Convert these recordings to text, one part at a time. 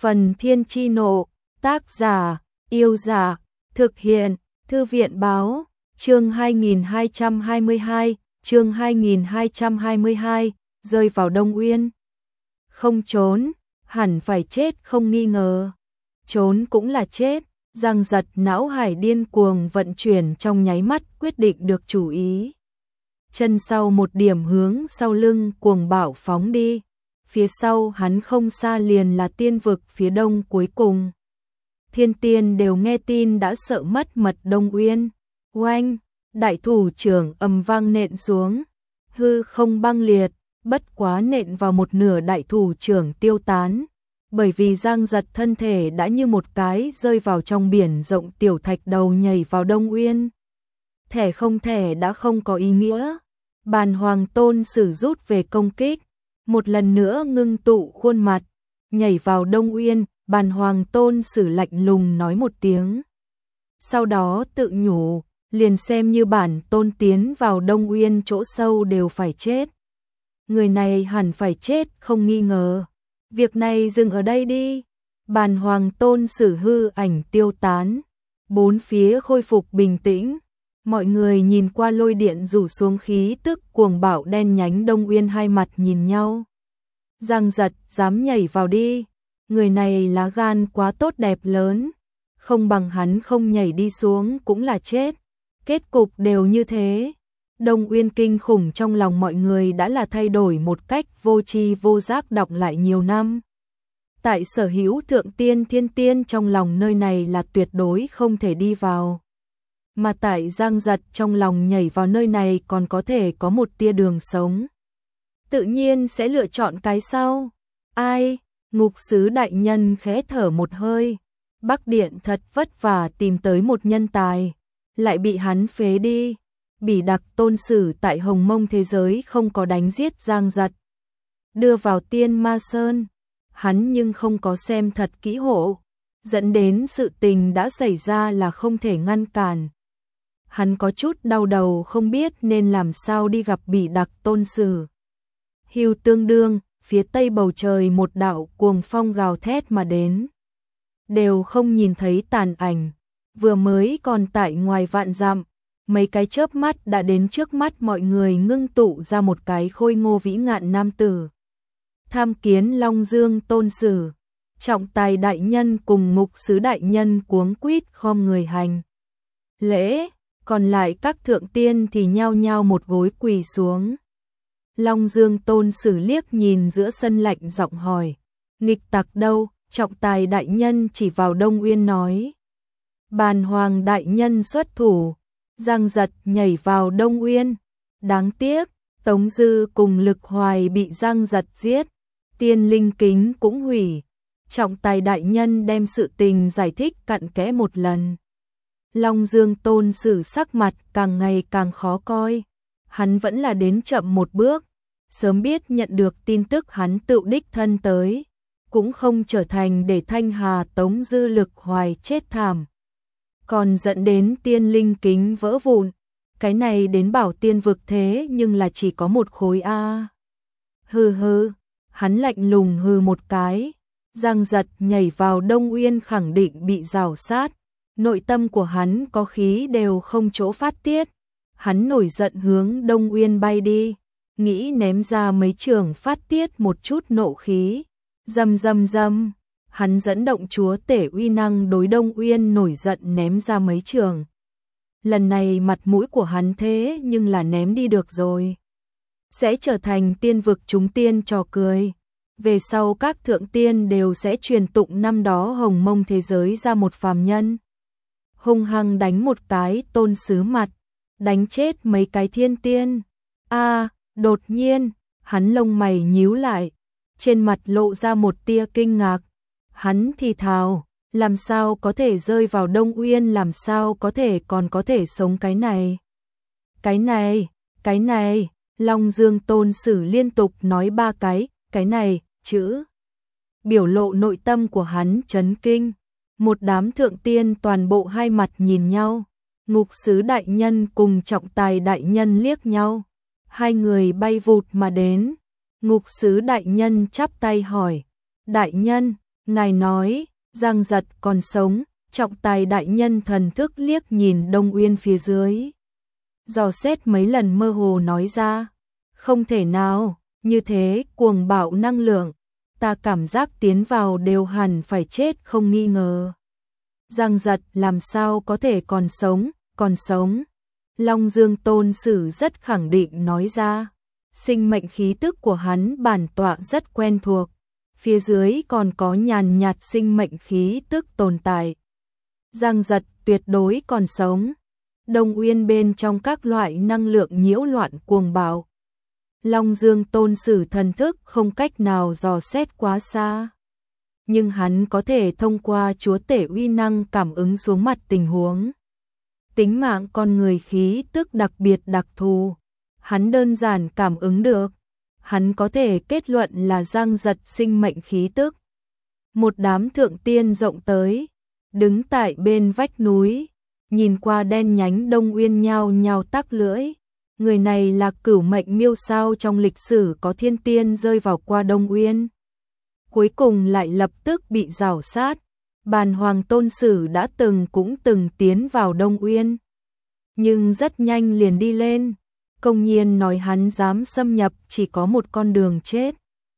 Phần Thiên Chi Nộ, tác giả, Yêu Dạ, thực hiện, Thư viện Báo, chương 2222, rơi vào Đông Uyên. Không trốn, hẳn phải chết không nghi ngờ. Trốn cũng là chết, Giang Giật não hải điên cuồng vận chuyển trong nháy mắt quyết định được chủ ý. Chân sau một điểm hướng sau lưng cuồng bạo phóng đi. Phía sau hắn không xa liền là tiên vực phía đông cuối cùng. Thiên tiên đều nghe tin đã sợ mất mật Đông Uyên. Oanh, đại thủ trưởng ầm vang nện xuống. Hư không băng liệt, bất quá nện vào một nửa đại thủ trưởng tiêu tán. Bởi vì Giang Giật thân thể đã như một cái rơi vào trong biển rộng tiểu thạch đầu nhảy vào Đông Uyên. Thẻ không thẻ đã không có ý nghĩa. Bàn Hoàng Tôn sử rút về công kích. Một lần nữa ngưng tụ khuôn mặt, nhảy vào Đông Uyên, Bàn Hoàng Tôn sử lạnh lùng nói một tiếng. Sau đó tự nhủ, liền xem như bản tôn tiến vào Đông Uyên chỗ sâu đều phải chết. Người này hẳn phải chết không nghi ngờ. Việc này dừng ở đây đi. Bàn Hoàng Tôn sử hư ảnh tiêu tán. Bốn phía khôi phục bình tĩnh. Mọi người nhìn qua lôi điện rủ xuống khí tức cuồng bạo đen nhánh Đông Uyên, hai mặt nhìn nhau. Giang Giật dám nhảy vào đi. Người này lá gan quá tốt đẹp lớn. Không bằng hắn không nhảy đi xuống cũng là chết. Kết cục đều như thế. Đông Uyên kinh khủng trong lòng mọi người đã là thay đổi một cách vô tri vô giác đọc lại nhiều năm. Tại sở hữu thượng tiên thiên tiên trong lòng nơi này là tuyệt đối không thể đi vào. Mà tại Giang Giật trong lòng nhảy vào nơi này còn có thể có một tia đường sống. Tự nhiên sẽ lựa chọn cái sau. Ai? Ngục sứ đại nhân khẽ thở một hơi. Bắc Điện thật vất vả tìm tới một nhân tài. Lại bị hắn phế đi. Bỉ Đặc Tôn sử tại Hồng Mông thế giới không có đánh giết Giang Giật. Đưa vào Tiên Ma Sơn. Hắn nhưng không có xem thật kỹ hộ. Dẫn đến sự tình đã xảy ra là không thể ngăn cản. Hắn có chút đau đầu không biết nên làm sao đi gặp Bỉ Đặc Tôn sử. Hưu tương đương, phía tây bầu trời một đạo cuồng phong gào thét mà đến. Đều không nhìn thấy tàn ảnh, vừa mới còn tại ngoài vạn dặm, mấy cái chớp mắt đã đến trước mắt mọi người ngưng tụ ra một cái khôi ngô vĩ ngạn nam tử. Tham kiến Long Dương Tôn sử, trọng tài đại nhân cùng ngục sứ đại nhân cuống quýt khom người hành lễ, còn lại các thượng tiên thì nhao nhao một gối quỳ xuống. Long Dương Tôn sử liếc nhìn giữa sân lạnh giọng hỏi, nghịch tặc đâu? Trọng tài đại nhân chỉ vào Đông Uyên nói. Bàn Hoàng đại nhân xuất thủ, Giang Giật nhảy vào Đông Uyên. Đáng tiếc, Tống Dư cùng Lực Hoài bị Giang Giật giết, Tiên Linh Kính cũng hủy. Trọng tài đại nhân đem sự tình giải thích cặn kẽ một lần. Long Dương Tôn sử sắc mặt càng ngày càng khó coi. Hắn vẫn là đến chậm một bước, sớm biết nhận được tin tức hắn tự đích thân tới, cũng không trở thành để Thanh Hà Tống Dư Lực Hoài chết thảm. Còn dẫn đến Tiên Linh Kính vỡ vụn, cái này đến bảo tiên vực thế nhưng là chỉ có một khối A. Hừ hừ, hắn lạnh lùng hừ một cái, Giang Giật nhảy vào Đông Uyên khẳng định bị rào sát, nội tâm của hắn có khí đều không chỗ phát tiết. Hắn nổi giận hướng Đông Uyên bay đi, nghĩ ném ra mấy trường phát tiết một chút nộ khí. Rầm rầm rầm, hắn dẫn động chúa tể uy năng đối Đông Uyên nổi giận ném ra mấy trường. Lần này mặt mũi của hắn thế nhưng là ném đi được rồi. Sẽ trở thành tiên vực chúng tiên trò cười. Về sau các thượng tiên đều sẽ truyền tụng năm đó Hồng Mông thế giới ra một phàm nhân. Hung hăng đánh một cái tôn sứ mặt, đánh chết mấy cái thiên tiên. Đột nhiên, hắn lông mày nhíu lại, trên mặt lộ ra một tia kinh ngạc. Hắn thì thào, làm sao có thể rơi vào Đông Uyên, làm sao có thể còn có thể sống cái này. Cái này, Long Dương Tôn sử liên tục nói ba cái này, chữ. Biểu lộ nội tâm của hắn chấn kinh. Một đám thượng tiên toàn bộ hai mặt nhìn nhau. Ngục sứ đại nhân cùng trọng tài đại nhân liếc nhau. Hai người bay vụt mà đến. Ngục sứ đại nhân chắp tay hỏi, đại nhân, Ngài nói, Giang Giật còn sống, Trọng Tài đại nhân thần thức liếc nhìn Đông Uyên phía dưới. Dò xét mấy lần mơ hồ nói ra, không thể nào, như thế cuồng bạo năng lượng, ta cảm giác tiến vào đều hẳn phải chết không nghi ngờ. Giang Giật làm sao có thể còn sống. Long Dương Tôn Sử rất khẳng định nói ra, sinh mệnh khí tức của hắn bản tọa rất quen thuộc, phía dưới còn có nhàn nhạt sinh mệnh khí tức tồn tại. Giang Giật tuyệt đối còn sống. Đông Uyên bên trong các loại năng lượng nhiễu loạn cuồng bạo. Long Dương Tôn Sử thần thức không cách nào dò xét quá xa, nhưng hắn có thể thông qua chúa tể uy năng cảm ứng xuống mặt tình huống. Tính mạng con người khí tức đặc biệt đặc thù, hắn đơn giản cảm ứng được. Hắn có thể kết luận là Giang Giật sinh mệnh khí tức. Một đám thượng tiên rộng tới, đứng tại bên vách núi, nhìn qua đen nhánh Đông Uyên nhao nhao tắc lưỡi. Người này là cửu mệnh miêu sao trong lịch sử có thiên tiên rơi vào qua Đông Uyên. Cuối cùng lại lập tức bị rảo sát. Bàn Hoàng Tôn Sử đã cũng từng tiến vào Đông Uyên, nhưng rất nhanh liền đi lên, công nhiên nói hắn dám xâm nhập chỉ có một con đường chết.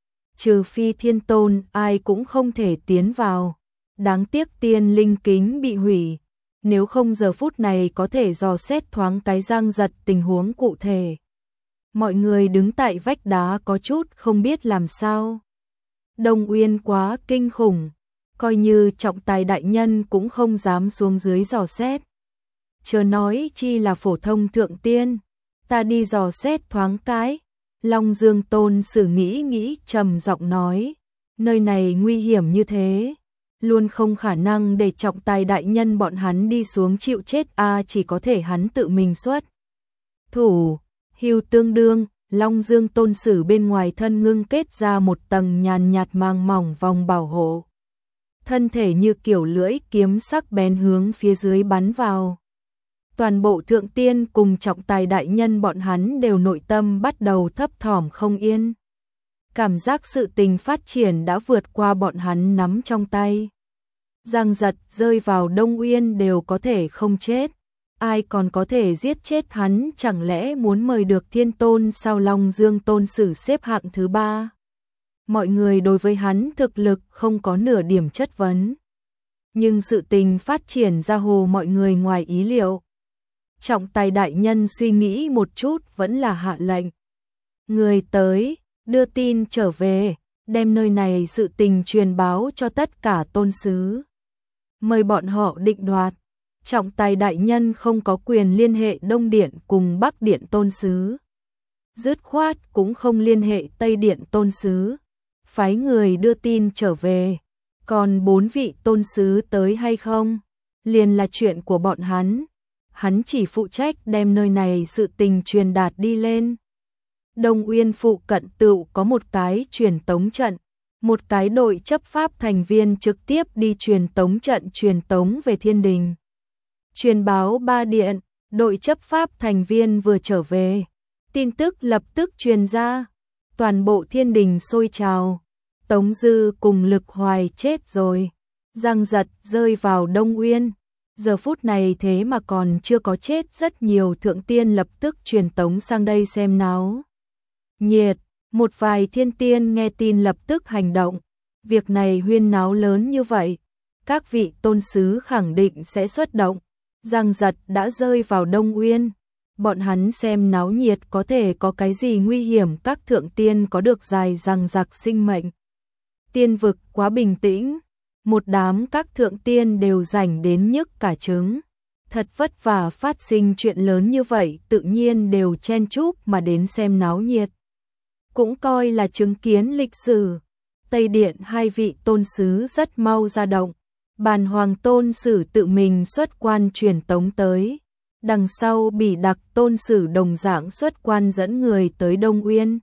Trừ phi thiên tôn ai cũng không thể tiến vào. Đáng tiếc tiên linh kính bị hủy, nếu không giờ phút này có thể dò xét thoáng cái Giang Giật tình huống cụ thể. Mọi người đứng tại vách đá có chút không biết làm sao. Đông Uyên quá kinh khủng, coi như Trọng Tài đại nhân cũng không dám xuống dưới dò xét. Chớ nói chi là phổ thông thượng tiên, ta đi dò xét thoáng cái. Long Dương Tôn Sử nghĩ trầm giọng nói, nơi này nguy hiểm như thế, luôn không khả năng để Trọng Tài đại nhân bọn hắn đi xuống chịu chết chỉ có thể hắn tự mình xuất thủ. Hưu tương đương, Long Dương Tôn Sử bên ngoài thân ngưng kết ra một tầng nhàn nhạt màng mỏng vòng bảo hộ. Thân thể như kiểu lưỡi kiếm sắc bén hướng phía dưới bắn vào. Toàn bộ thượng tiên cùng Trọng Tài đại nhân bọn hắn đều nội tâm bắt đầu thấp thỏm không yên. Cảm giác sự tình phát triển đã vượt qua bọn hắn nắm trong tay. Giang Giật rơi vào Đông Uyên đều có thể không chết, ai còn có thể giết chết hắn, chẳng lẽ muốn mời được thiên tôn sao? Long Dương Tôn Sử xếp hạng thứ 3. Mọi người đối với hắn thực lực không có nửa điểm chất vấn. Nhưng sự tình phát triển ra hồ mọi người ngoài ý liệu. Trọng Tài đại nhân suy nghĩ một chút vẫn là hạ lệnh. Người tới, đưa tin trở về, đem nơi này sự tình truyền báo cho tất cả tôn sứ. Mời bọn họ định đoạt. Trọng Tài đại nhân không có quyền liên hệ Đông Điện cùng Bắc Điện tôn sứ. Dứt khoát cũng không liên hệ Tây Điện tôn sứ. Phái người đưa tin trở về. Còn 4 vị tôn sứ tới hay không, liền là chuyện của bọn hắn. Hắn chỉ phụ trách đem nơi này sự tình truyền đạt đi lên. Đông Uyên phụ cận tựu có một cái truyền tống trận, một cái đội chấp pháp thành viên trực tiếp đi truyền tống trận truyền tống về thiên đình. Truyền báo 3 điện, đội chấp pháp thành viên vừa trở về, tin tức lập tức truyền ra, toàn bộ thiên đình sôi trào. Tống Dư cùng Lực Hoài chết rồi, Giang Giật rơi vào Đông Uyên. Giờ phút này thế mà còn chưa có chết, rất nhiều thượng tiên lập tức truyền tống sang đây xem náo nhiệt. Một vài thiên tiên nghe tin lập tức hành động. Việc này huyên náo lớn như vậy, các vị tôn sứ khẳng định sẽ xuất động. Giang Giật đã rơi vào Đông Uyên, bọn hắn xem náo nhiệt có thể có cái gì nguy hiểm. Các thượng tiên có được dài dằng dặc sinh mệnh. Tiên vực quá bình tĩnh, một đám các thượng tiên đều rảnh đến nhức cả trứng. Thật vất vả phát sinh chuyện lớn như vậy, tự nhiên đều chen chúc mà đến xem náo nhiệt. Cũng coi là chứng kiến lịch sử. Tây Điện 2 vị tôn sứ rất mau ra động. Bàn Hoàng Tôn Sử tự mình xuất quan truyền tống tới. Đằng sau Bỉ Đặc Tôn Sử đồng dạng xuất quan dẫn người tới Đông Uyên.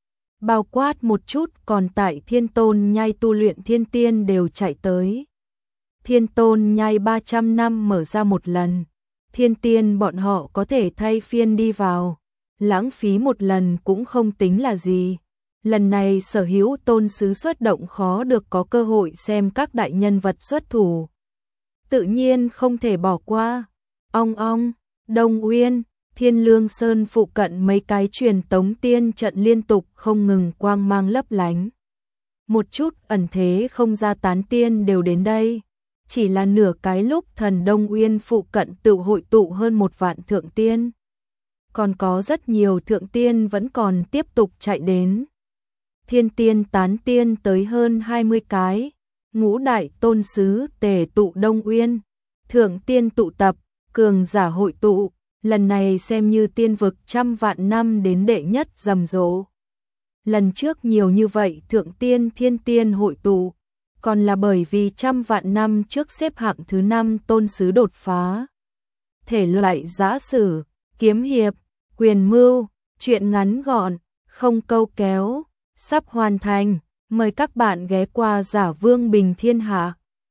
Bao quát một chút còn tại Thiên Tôn Nhai tu luyện thiên tiên đều chạy tới. Thiên Tôn Nhai 300 năm mở ra một lần, thiên tiên bọn họ có thể thay phiên đi vào, lãng phí một lần cũng không tính là gì. Lần này sở hữu tôn sứ xuất động khó được có cơ hội xem các đại nhân vật xuất thủ. Tự nhiên không thể bỏ qua. Ong, Đông Uyên, Thiên Lương Sơn phụ cận mấy cái truyền tống tiên trận liên tục không ngừng quang mang lấp lánh. Một chút ẩn thế không ra tán tiên đều đến đây. Chỉ là nửa cái lúc thần Đông Uyên phụ cận tự hội tụ hơn 1 vạn thượng tiên. Còn có rất nhiều thượng tiên vẫn còn tiếp tục chạy đến. Thiên tiên tán tiên tới hơn 20 cái. Ngũ đại tôn sứ tề tụ Đông Uyên. Thượng tiên tụ tập, cường giả hội tụ. Lần này xem như tiên vực 100 vạn năm đến đệ nhất rầm rộ. Lần trước nhiều như vậy thượng tiên thiên tiên hội tụ, còn là bởi vì 100 vạn năm trước xếp hạng thứ 5 tôn sứ đột phá. Thể loại giã sử, kiếm hiệp, quyền mưu, truyện ngắn gọn, không câu kéo, sắp hoàn thành. Mời các bạn ghé qua Giả Vương Bình Thiên Hạ.